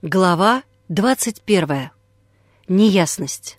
Глава 21. Неясность.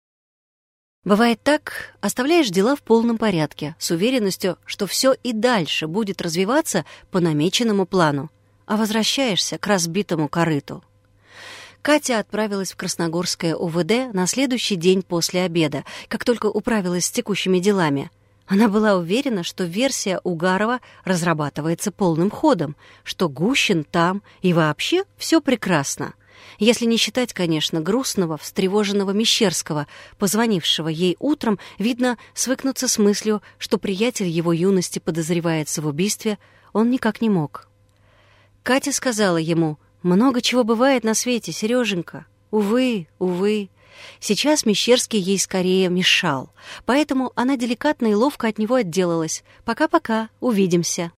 Бывает так, оставляешь дела в полном порядке, с уверенностью, что все и дальше будет развиваться по намеченному плану, а возвращаешься к разбитому корыту. Катя отправилась в Красногорское УВД на следующий день после обеда, как только управилась с текущими делами. Она была уверена, что версия Угарова разрабатывается полным ходом, что Гущин там и вообще все прекрасно. Если не считать, конечно, грустного, встревоженного Мещерского, позвонившего ей утром, видно, свыкнуться с мыслью, что приятель его юности подозревается в убийстве, он никак не мог. Катя сказала ему: «Много чего бывает на свете, Сереженька. Увы, увы». Сейчас Мещерский ей скорее мешал, поэтому она деликатно и ловко от него отделалась. «Пока-пока, увидимся».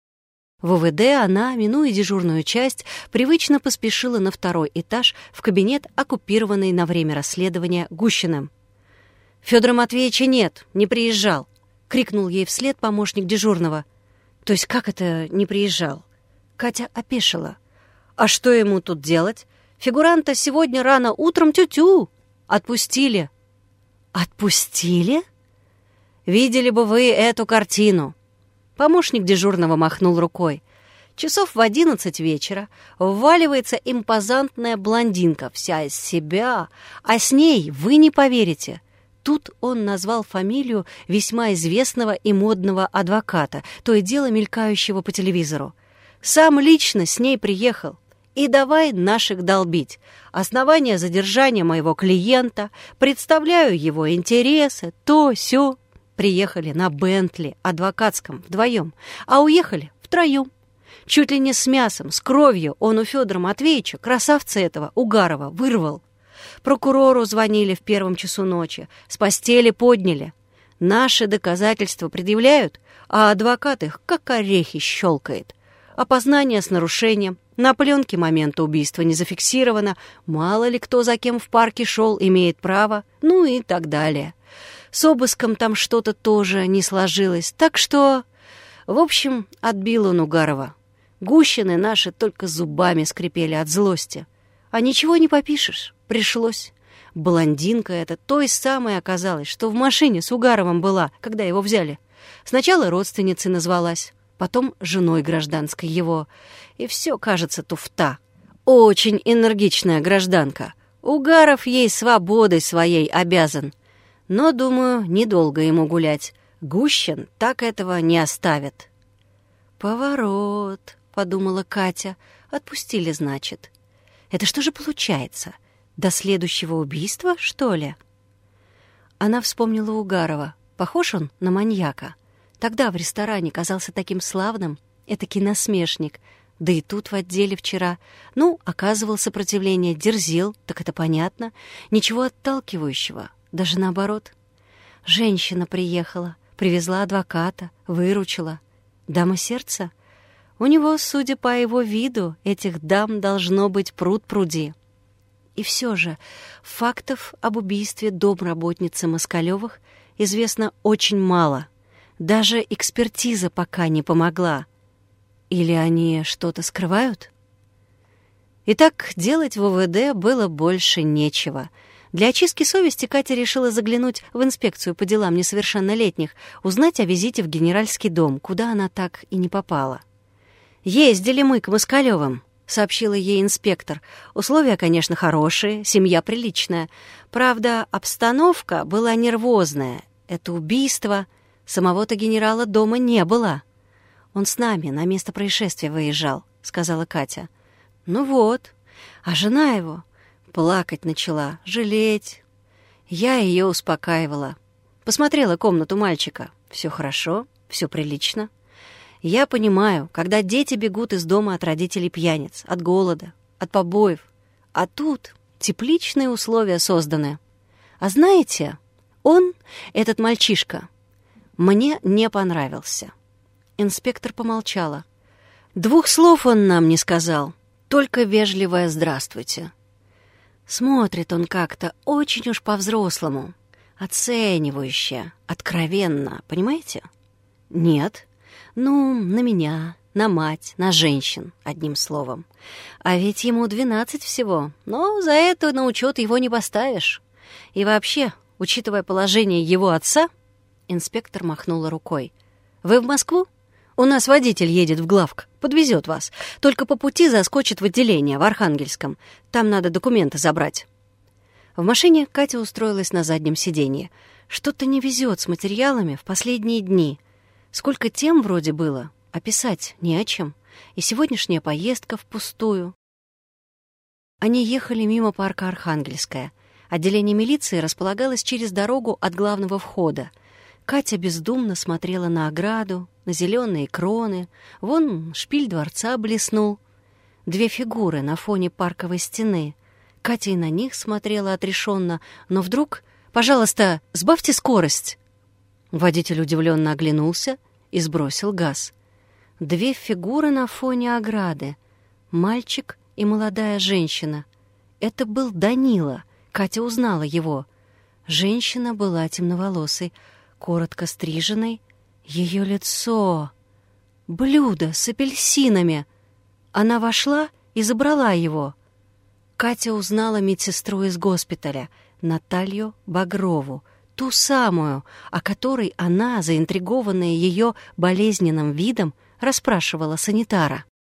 В УВД она, минуя дежурную часть, привычно поспешила на второй этаж в кабинет, оккупированный на время расследования Гущиным. «Федора Матвеевича нет, не приезжал», — крикнул ей вслед помощник дежурного. «То есть как это не приезжал?» Катя опешила. «А что ему тут делать? Фигуранта сегодня рано утром тю-тю. Отпустили». «Отпустили?» «Видели бы вы эту картину». Помощник дежурного махнул рукой. Часов в 11 вечера вваливается импозантная блондинка, вся из себя, а с ней вы не поверите. Тут он назвал фамилию весьма известного и модного адвоката, то и дело мелькающего по телевизору. Сам лично с ней приехал. И давай наших долбить. Основания задержания моего клиента, представляю его интересы, то, сё. Приехали на Бентли адвокатском вдвоем, а уехали втроем. Чуть ли не с мясом, с кровью он у Федора Матвеевича, красавца этого, Угарова, вырвал. Прокурору звонили в 1 часу ночи, с постели подняли. Наши доказательства предъявляют, а адвокат их как орехи щелкает. Опознание с нарушением, на пленке момента убийства не зафиксировано, мало ли кто за кем в парке шел, имеет право, ну и так далее. С обыском там что-то тоже не сложилось, так что... В общем, отбил он Угарова. Гущины наши только зубами скрипели от злости. А ничего не попишешь, пришлось. Блондинка эта той самой оказалась, что в машине с Угаровым была, когда его взяли. Сначала родственницей назвалась, потом женой гражданской его. И все, кажется, туфта. Очень энергичная гражданка. Угаров ей свободой своей обязан. Но, думаю, недолго ему гулять. Гущин так этого не оставит. «Поворот», — подумала Катя. «Отпустили, значит. Это что же получается? До следующего убийства, что ли?» Она вспомнила Угарова. Похож он на маньяка. Тогда в ресторане казался таким славным, этакий насмешник. Да и тут в отделе вчера. Ну, оказывал сопротивление, дерзил, так это понятно. Ничего отталкивающего, даже наоборот. Женщина приехала, привезла адвоката, выручила. Дама сердца? У него, судя по его виду, этих дам должно быть пруд-пруди. И все же фактов об убийстве домработницы Москалёвых известно очень мало. Даже экспертиза пока не помогла. Или они что-то скрывают? Итак, делать в УВД было больше нечего. Для очистки совести Катя решила заглянуть в инспекцию по делам несовершеннолетних, узнать о визите в Генеральский дом, куда она так и не попала. «Ездили мы к Москалёвым», — сообщила ей инспектор. «Условия, конечно, хорошие, семья приличная. Правда, обстановка была нервозная. Это убийство. Самого-то генерала дома не было». «Он с нами на место происшествия выезжал», — сказала Катя. «Ну вот. А жена его плакать начала, жалеть. Я ее успокаивала. Посмотрела комнату мальчика. Все хорошо, все прилично. Я понимаю, когда дети бегут из дома от родителей пьяниц, от голода, от побоев. А тут тепличные условия созданы. А знаете, он, этот мальчишка, мне не понравился». Инспектор помолчала. 2 слов он нам не сказал, только вежливое «здравствуйте». Смотрит он как-то очень уж по-взрослому, оценивающе, откровенно, понимаете? Нет, ну, на меня, на мать, на женщин, одним словом. А ведь ему 12 всего, но за это на учет его не поставишь. И вообще, учитывая положение его отца, инспектор махнула рукой. «Вы в Москву? У нас водитель едет в главк, подвезет вас. Только по пути заскочит в отделение в Архангельском. Там надо документы забрать». В машине Катя устроилась на заднем сиденье. Что-то не везет с материалами в последние дни. Сколько тем вроде было, а писать не о чем. И сегодняшняя поездка впустую. Они ехали мимо парка Архангельская. Отделение милиции располагалось через дорогу от главного входа. Катя бездумно смотрела на ограду, на зеленые кроны. Вон шпиль дворца блеснул. 2 фигуры на фоне парковой стены. Катя и на них смотрела отрешенно, но вдруг... «Пожалуйста, сбавьте скорость!» Водитель удивленно оглянулся и сбросил газ. 2 фигуры на фоне ограды. Мальчик и молодая женщина. Это был Данила. Катя узнала его. Женщина была темноволосой, коротко стриженной. Ее лицо... Блюдо с апельсинами. Она вошла и забрала его. Катя узнала медсестру из госпиталя, Наталью Багрову, ту самую, о которой она, заинтригованная ее болезненным видом, расспрашивала санитара.